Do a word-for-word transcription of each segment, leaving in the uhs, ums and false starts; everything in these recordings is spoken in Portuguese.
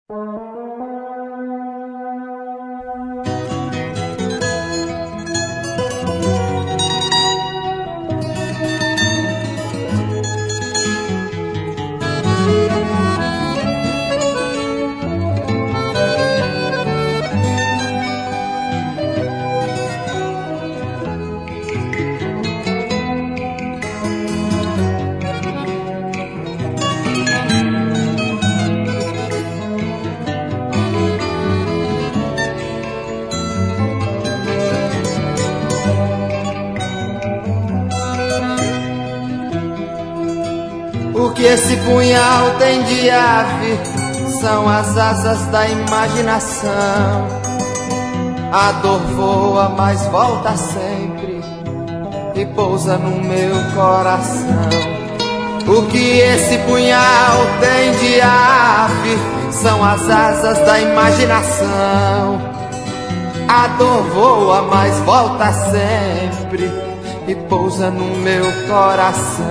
O que esse punhal tem de ave são as asas da imaginação. A dor voa, mas volta sempre e pousa no meu coração. O que esse punhal tem de ave são as asas da imaginação. A dor voa, mas volta sempre e pousa no meu coração.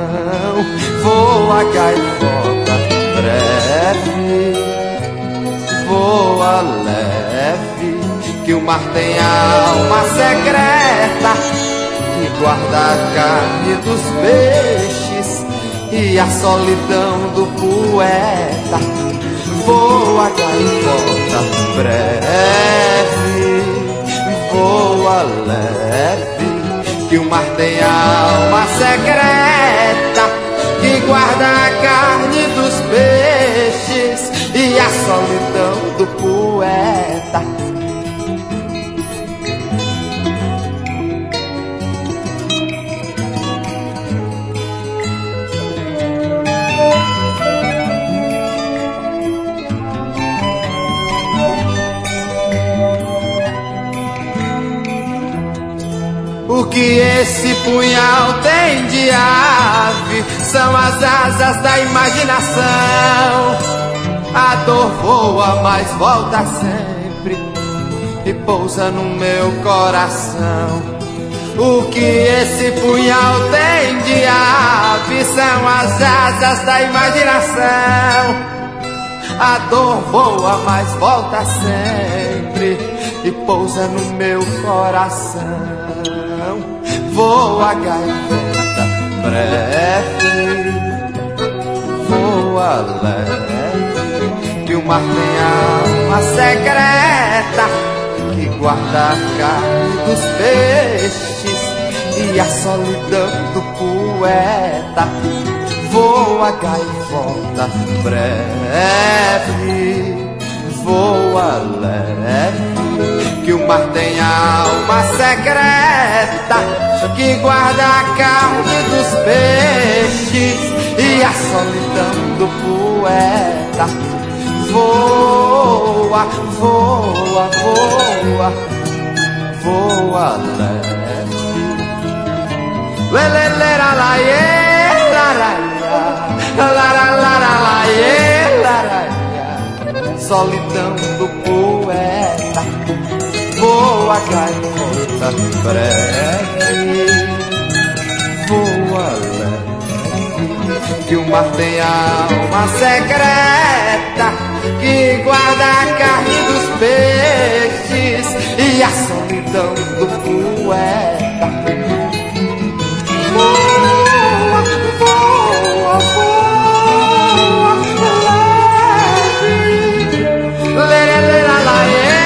Voa, gaivota, breve, voa leve, que o mar tem alma secreta que guarda a carne dos peixes e a solidão do poeta. Voa, gaivota, breve, voa leve, que o mar tem alma secreta que guarda a carne dos peixes e a solidão do poeta. O que esse punhal tem de ave são as asas da imaginação. A dor voa, mas volta sempre e pousa no meu coração. O que esse punhal tem de ave são as asas da imaginação. A dor voa, mas volta sempre e pousa no meu coração. Voa, gaivota, breve, voa leve, que o mar tem alma secreta que guarda a carne dos peixes e a solidão do poeta. Voa, gaivota, breve, voa leve, que o mar tem alma secreta que guarda a carne dos peixes e a solidão do poeta. Voa, voa, voa, voa leve. Lelelera laie, laraia, lararara laie, laraia, solidão do poeta. Voa, gaivota, breve, voa leve, que o mar tem alma secreta que guarda a carne dos peixes e a solidão do poeta. Voa, voa, voa leve, lerelera laie,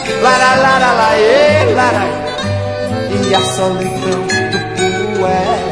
Lara, lara, laê, lara, e a solidão do poeta.